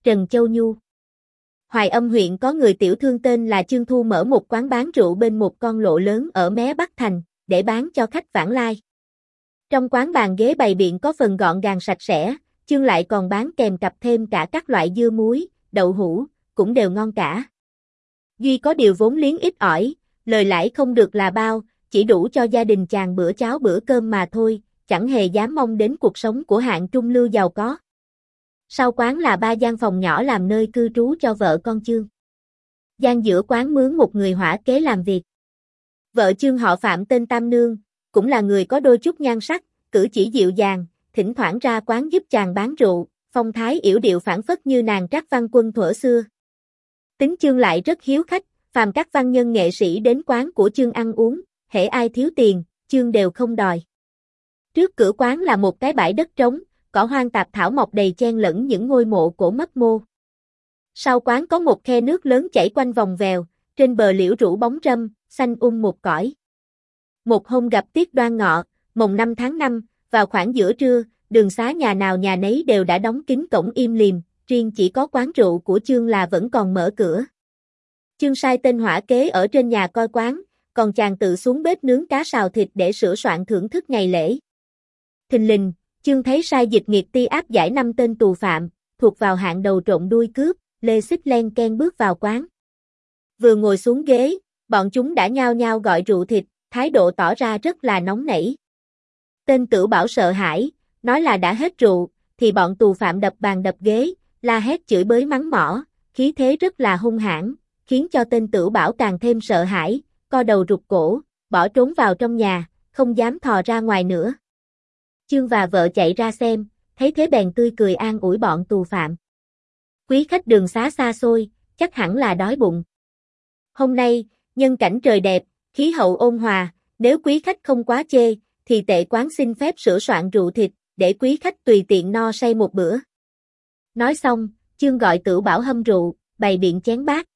Trần Châu Nhu. Hoài Âm huyện có người tiểu thương tên là Chương Thu mở một quán bán rượu bên một con lộ lớn ở mé Bắc Thành, để bán cho khách vãng lai. Trong quán bàn ghế bày biện có phần gọn gàng sạch sẽ, Chương lại còn bán kèm cặp thêm cả các loại dưa muối, đậu hũ, cũng đều ngon cả. Duy có điều vốn liếng ít ỏi, lời lãi không được là bao, chỉ đủ cho gia đình chàng bữa cháo bữa cơm mà thôi, chẳng hề dám mong đến cuộc sống của hạng trung lưu giàu có. Sau quán là 3 gian phòng nhỏ làm nơi cư trú cho vợ con Chương. Gian giữa quán mướn một người hỏa kế làm việc. Vợ Chương họ Phạm tên Tam Nương, cũng là người có đôi chút nhan sắc, cử chỉ dịu dàng, thỉnh thoảng ra quán giúp chàng bán rượu, phong thái yểu điệu phảng phất như nàng Trác Văn Quân thuở xưa. Tính Chương lại rất hiếu khách, phàm các văn nhân nghệ sĩ đến quán của Chương ăn uống, hễ ai thiếu tiền, Chương đều không đòi. Trước cửa quán là một cái bãi đất trống, cỏ hoang tạp thảo mọc đầy chen lẫn những ngôi mộ cổ mấp mô. Sau quán có một khe nước lớn chảy quanh vòng vèo, trên bờ liễu rủ bóng râm, xanh một cõi. Một hôm gặp tiết Đoan Ngọ, mồng 5 tháng 5, vào khoảng giữa trưa, đường xá nhà nào nhà nấy đều đã đóng kín cổng im lìm, riêng chỉ có quán rượu của Chương là vẫn còn mở cửa. Chương sai tên hỏa kế ở trên nhà coi quán, còn chàng tự xuống bếp nướng cá xào thịt để sửa soạn thưởng thức ngày lễ. Thình lình, Chương thấy sai dịch nghiệt ti áp giải 5 tên tù phạm, thuộc vào hạng đầu trộm đuôi cướp, lê xích len ken bước vào quán. Vừa ngồi xuống ghế, bọn chúng đã nhao nhao gọi rượu thịt, thái độ tỏ ra rất là nóng nảy. Tên Tửu Bảo sợ hãi, nói là đã hết rượu, thì bọn tù phạm đập bàn đập ghế, la hét chửi bới mắng mỏ, khí thế rất là hung hãn, khiến cho tên Tửu Bảo càng thêm sợ hãi, co đầu rụt cổ, bỏ trốn vào trong nhà, không dám thò ra ngoài nữa. Chương và vợ chạy ra xem, thấy thế bèn tươi cười an ủi bọn tù phạm. Quý khách đường xá xa xôi, chắc hẳn là đói bụng. Hôm nay, nhân cảnh trời đẹp, khí hậu ôn hòa, nếu quý khách không quá chê, thì tệ quán xin phép sửa soạn rượu thịt, để quý khách tùy tiện no say một bữa. Nói xong, Chương gọi Tửu Bảo hâm rượu, bày biện chén bát.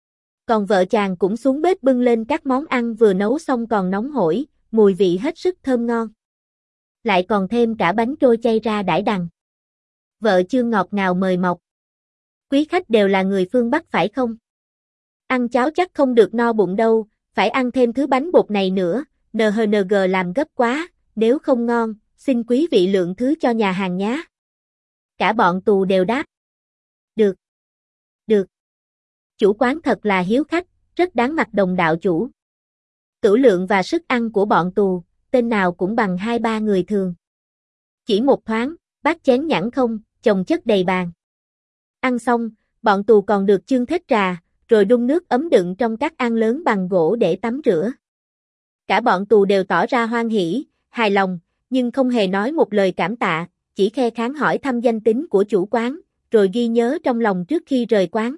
Còn vợ chàng cũng xuống bếp bưng lên các món ăn vừa nấu xong còn nóng hổi, mùi vị hết sức thơm ngon. Lại còn thêm cả bánh trôi chay ra đãi đằng. Vợ Chương ngọt ngào mời mọc. Quý khách đều là người phương Bắc phải không? Ăn cháo chắc không được no bụng đâu, phải ăn thêm thứ bánh bột này nữa, NHNG làm gấp quá, nếu không ngon, xin quý vị lượng thứ cho nhà hàng nhé. Cả bọn tù đều đáp. Được. Được. Chủ quán thật là hiếu khách, rất đáng mặt đồng đạo chủ. Tửu lượng và sức ăn của bọn tù, tên nào cũng bằng 2-3 người thường. Chỉ một thoáng, bát chén nhẵn không, chồng chất đầy bàn. Ăn xong, bọn tù còn được Chương thết trà, rồi đun nước ấm đựng trong các ang lớn bằng gỗ để tắm rửa. Cả bọn tù đều tỏ ra hoan hỉ, hài lòng, nhưng không hề nói một lời cảm tạ, chỉ khe kháng hỏi thăm danh tính của chủ quán, rồi ghi nhớ trong lòng trước khi rời quán.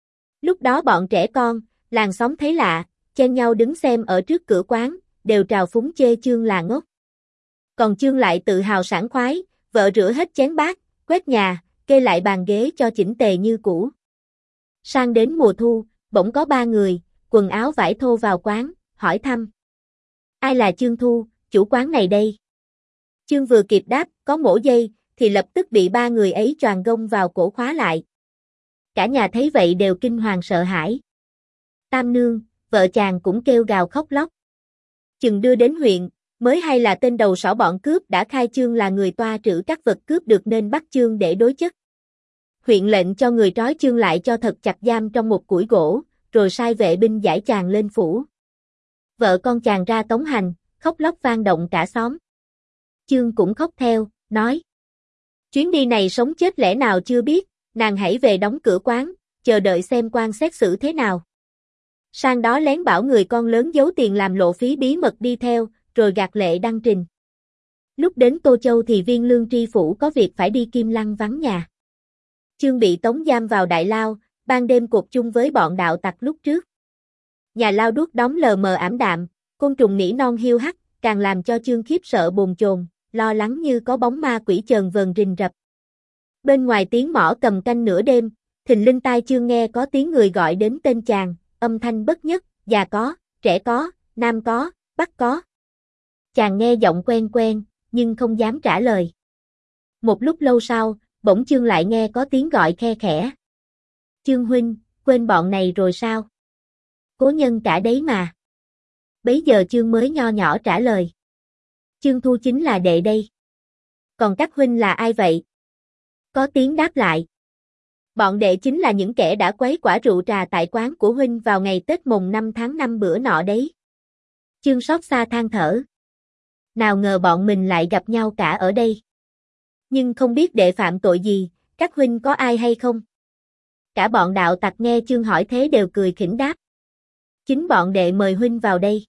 Lúc đó bọn trẻ con, làng xóm thấy lạ, chen nhau đứng xem ở trước cửa quán, đều trào phúng chê Chương là ngốc. Còn Chương lại tự hào sảng khoái, vợ rửa hết chén bát, quét nhà, kê lại bàn ghế cho chỉnh tề như cũ. Sang đến mùa thu, bỗng có 3 người, quần áo vải thô vào quán, hỏi thăm. Ai là Chương Thu, chủ quán này đây? Chương vừa kịp đáp, có mổ dây, thì lập tức bị 3 người ấy choàng gông vào cổ khóa lại. Cả nhà thấy vậy đều kinh hoàng sợ hãi. Tam Nương, vợ chàng cũng kêu gào khóc lóc. Chừng đưa đến huyện, mới hay là tên đầu sỏ bọn cướp đã khai Chương là người toa trữ các vật cướp được nên bắt Chương để đối chất. Huyện lệnh cho người trói Chương lại cho thật chặt giam trong một củi gỗ, rồi sai vệ binh giải chàng lên phủ. Vợ con chàng ra tống hành, khóc lóc vang động cả xóm. Chương cũng khóc theo, nói. Chuyến đi này sống chết lẽ nào chưa biết, nàng hãy về đóng cửa quán, chờ đợi xem quan xét xử thế nào. Sang đó lén bảo người con lớn giấu tiền làm lộ phí bí mật đi theo, rồi gạt lệ đăng trình. Lúc đến Tô Châu thì Viên Lương tri phủ có việc phải đi Kim Lăng vắng nhà. Chương bị tống giam vào đại lao, ban đêm cột chung với bọn đạo tặc lúc trước. Nhà lao đuốc đóng lờ mờ ảm đạm, côn trùng nỉ non hiu hắt, càng làm cho Chương khiếp sợ bồn chồn, lo lắng như có bóng ma quỷ chờn vờn rình rập. Bên ngoài tiếng mõ cầm canh nửa đêm, thình lình tai Chương nghe có tiếng người gọi đến tên chàng, âm thanh bất nhất, già có, trẻ có, nam có, bắc có. Chàng nghe giọng quen quen, nhưng không dám trả lời. Một lúc lâu sau, bỗng Chương lại nghe có tiếng gọi khe khẽ, Chương huynh, quên bọn này rồi sao? Cố nhân cả đấy mà. Bấy giờ Chương mới nho nhỏ trả lời. Chương Thu chính là đệ đây. Còn các huynh là ai vậy? Có tiếng đáp lại. Bọn đệ chính là những kẻ đã quấy quả rượu trà tại quán của huynh vào ngày Tết mùng 5 tháng 5 bữa nọ đấy. Chương xót xa than thở. Nào ngờ bọn mình lại gặp nhau cả ở đây. Nhưng không biết đệ phạm tội gì, các huynh có ai hay không? Cả bọn đạo tặc nghe Chương hỏi thế đều cười khỉnh đáp. Chính bọn đệ mời huynh vào đây.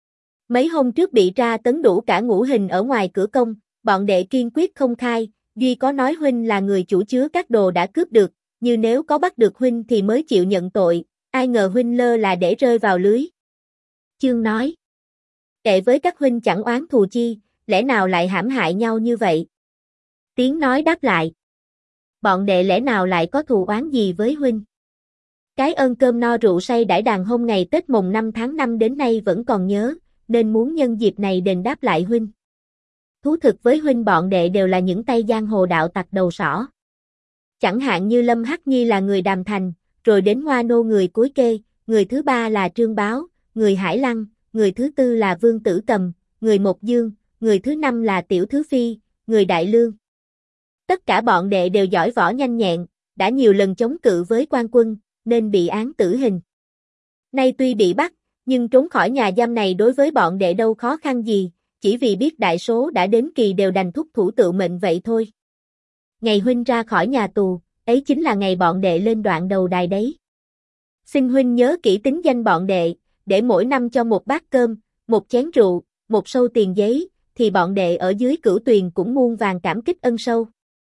Mấy hôm trước bị tra tấn đủ cả ngũ hình ở ngoài cửa công, bọn đệ kiên quyết không khai, duy có nói huynh là người chủ chứa các đồ đã cướp được, như nếu có bắt được huynh thì mới chịu nhận tội, ai ngờ huynh lơ là để rơi vào lưới. Chương nói. Đệ với các huynh chẳng oán thù chi, lẽ nào lại hãm hại nhau như vậy? Tiếng nói đáp lại. Bọn đệ lẽ nào lại có thù oán gì với huynh? Cái ơn cơm no rượu say đãi đàn hôm ngày Tết mùng 5 tháng 5 đến nay vẫn còn nhớ, nên muốn nhân dịp này đền đáp lại huynh. Thú thực với huynh bọn đệ đều là những tay giang hồ đạo tặc đầu sỏ. Chẳng hạn như Lâm Hắc Nhi là người Đàm Thành, rồi đến Hoa Nô người Cối Kê, người thứ ba là Trương Báo, người Hải Lăng, người thứ tư là Vương Tử Cầm, người Mộc Dương, người thứ năm là Tiểu Thứ Phi, người Đại Lương. Tất cả bọn đệ đều giỏi võ nhanh nhẹn, đã nhiều lần chống cự với quan quân, nên bị án tử hình. Nay tuy bị bắt, nhưng trốn khỏi nhà giam này đối với bọn đệ đâu khó khăn gì, chỉ vì biết đại số đã đến kỳ đều đành thúc thủ tự mệnh vậy thôi. Ngày huynh ra khỏi nhà tù, ấy chính là ngày bọn đệ lên đoạn đầu đài đấy. Xin huynh nhớ kỹ tính danh bọn đệ, để mỗi năm cho một bát cơm, một chén rượu, một sâu tiền giấy, thì bọn đệ ở dưới Cửu Tuyền cũng muôn vàn cảm kích ân sâu.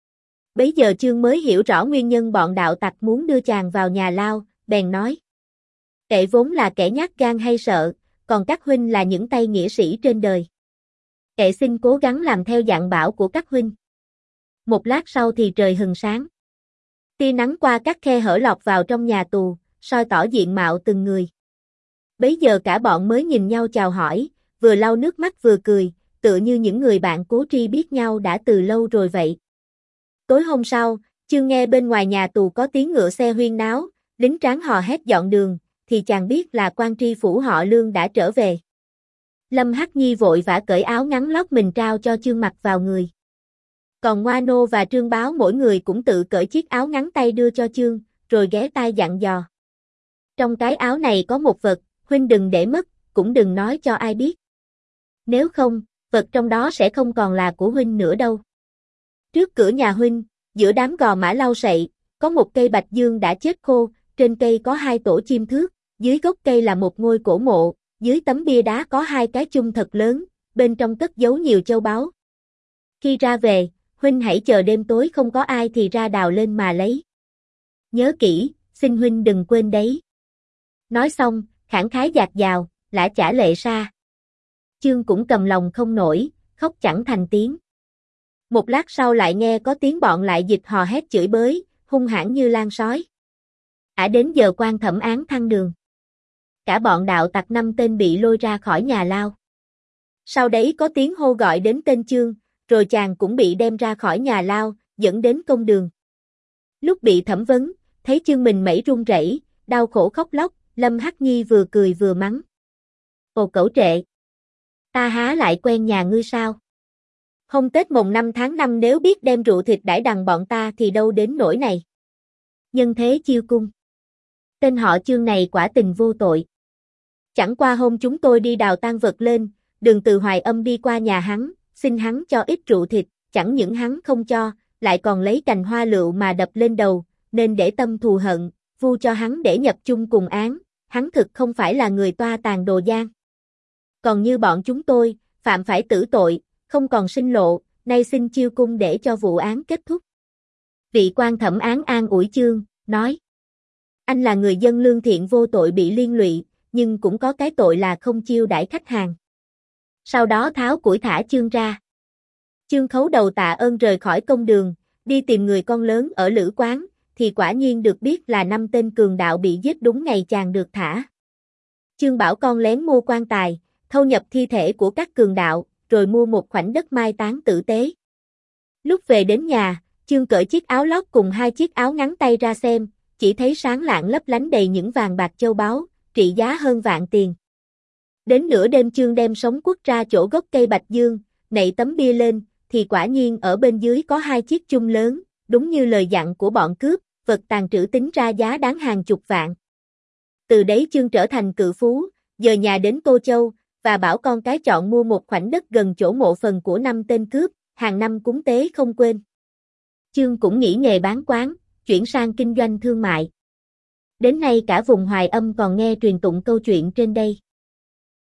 Bấy giờ Chương mới hiểu rõ nguyên nhân bọn đạo tặc muốn đưa chàng vào nhà lao, bèn nói. Đệ vốn là kẻ nhát gan hay sợ, còn các huynh là những tay nghĩa sĩ trên đời. Đệ xin cố gắng làm theo dặn bảo của các huynh. Một lát sau thì trời hừng sáng. Tia nắng qua các khe hở lọt vào trong nhà tù, soi tỏ diện mạo từng người. Bấy giờ cả bọn mới nhìn nhau chào hỏi, vừa lau nước mắt vừa cười, tựa như những người bạn cố tri biết nhau đã từ lâu rồi vậy. Tối hôm sau, Chương nghe bên ngoài nhà tù có tiếng ngựa xe huyên náo, lính tráng hò hét dọn đường, thì chàng biết là quan tri phủ họ Lương đã trở về. Lâm Hắc Nhi vội vã cởi áo ngắn lót mình trao cho Chương mặc vào người. Còn Ngoa Nô và Trương Báo mỗi người cũng tự cởi chiếc áo ngắn tay đưa cho Chương, rồi ghé tai dặn dò. Trong cái áo này có một vật, huynh đừng để mất, cũng đừng nói cho ai biết. Nếu không, vật trong đó sẽ không còn là của huynh nữa đâu. Trước cửa nhà huynh, giữa đám gò mã lau sậy, có một cây bạch dương đã chết khô, trên cây có 2 tổ chim thước, dưới gốc cây là một ngôi cổ mộ, dưới tấm bia đá có 2 cái chung thật lớn, bên trong cất giấu nhiều châu báu. Khi ra về, huynh hãy chờ đêm tối không có ai thì ra đào lên mà lấy. Nhớ kỹ, xin huynh đừng quên đấy. Nói xong, khẳng khái dạt dào, lã chả lệ sa. Chương cũng cầm lòng không nổi, khóc chẳng thành tiếng. Một lát sau lại nghe có tiếng bọn lại dịch hò hét chửi bới, hung hãn như lan sói. Đến giờ quan thẩm án thăng đường. Cả bọn đạo tặc 5 tên bị lôi ra khỏi nhà lao. Sau đấy có tiếng hô gọi đến tên Chương, rồi chàng cũng bị đem ra khỏi nhà lao, dẫn đến công đường. Lúc bị thẩm vấn, thấy Chương mình mẩy run rẩy, đau khổ khóc lóc, Lâm Hắc Nhi vừa cười vừa mắng. Ồ cẩu trệ! Ta há lại quen nhà ngươi sao? Hôm Tết mùng 5 tháng 5 nếu biết đem rượu thịt đãi đằng bọn ta thì đâu đến nỗi này. Nhân thế chiêu cung. Tên họ Chương này quả tình vô tội. Chẳng qua hôm chúng tôi đi đào tang vật lên, đường từ Hoài Âm đi qua nhà hắn, xin hắn cho ít rượu thịt, chẳng những hắn không cho, lại còn lấy cành hoa lựu mà đập lên đầu, nên để tâm thù hận, vu cho hắn để nhập chung cùng án, hắn thực không phải là người toa tàn đồ gian. Còn như bọn chúng tôi, phạm phải tử tội, không còn sinh lộ, nay xin chiêu cung để cho vụ án kết thúc. Vị quan thẩm án an ủi Chương, nói. Anh là người dân lương thiện vô tội bị liên lụy, nhưng cũng có cái tội là không chiêu đãi khách hàng. Sau đó tháo củi thả Chương ra. Chương khấu đầu tạ ơn rời khỏi công đường, đi tìm người con lớn ở Lữ Quán, thì quả nhiên được biết là 5 tên cường đạo bị giết đúng ngày chàng được thả. Chương bảo con lén mua quan tài, thâu nhập thi thể của các cường đạo, rồi mua một khoảnh đất mai táng tử tế. Lúc về đến nhà, Chương cởi chiếc áo lót cùng 2 chiếc áo ngắn tay ra xem, chỉ thấy sáng lạng lấp lánh đầy những vàng bạc châu báu, trị giá hơn vạn tiền. Đến nửa đêm Chương đem sống quất ra chỗ gốc cây bạch dương, nạy tấm bia lên, thì quả nhiên ở bên dưới có 2 chiếc chung lớn, đúng như lời dặn của bọn cướp, vật tàn trữ tính ra giá đáng hàng chục vạn. Từ đấy Chương trở thành cự phú, dời nhà đến Tô Châu, và bảo con cái chọn mua một khoảnh đất gần chỗ mộ phần của 5 tên cướp, hàng năm cúng tế không quên. Chương cũng nghỉ nghề bán quán, chuyển sang kinh doanh thương mại. Đến nay cả vùng Hoài Âm còn nghe truyền tụng câu chuyện trên đây.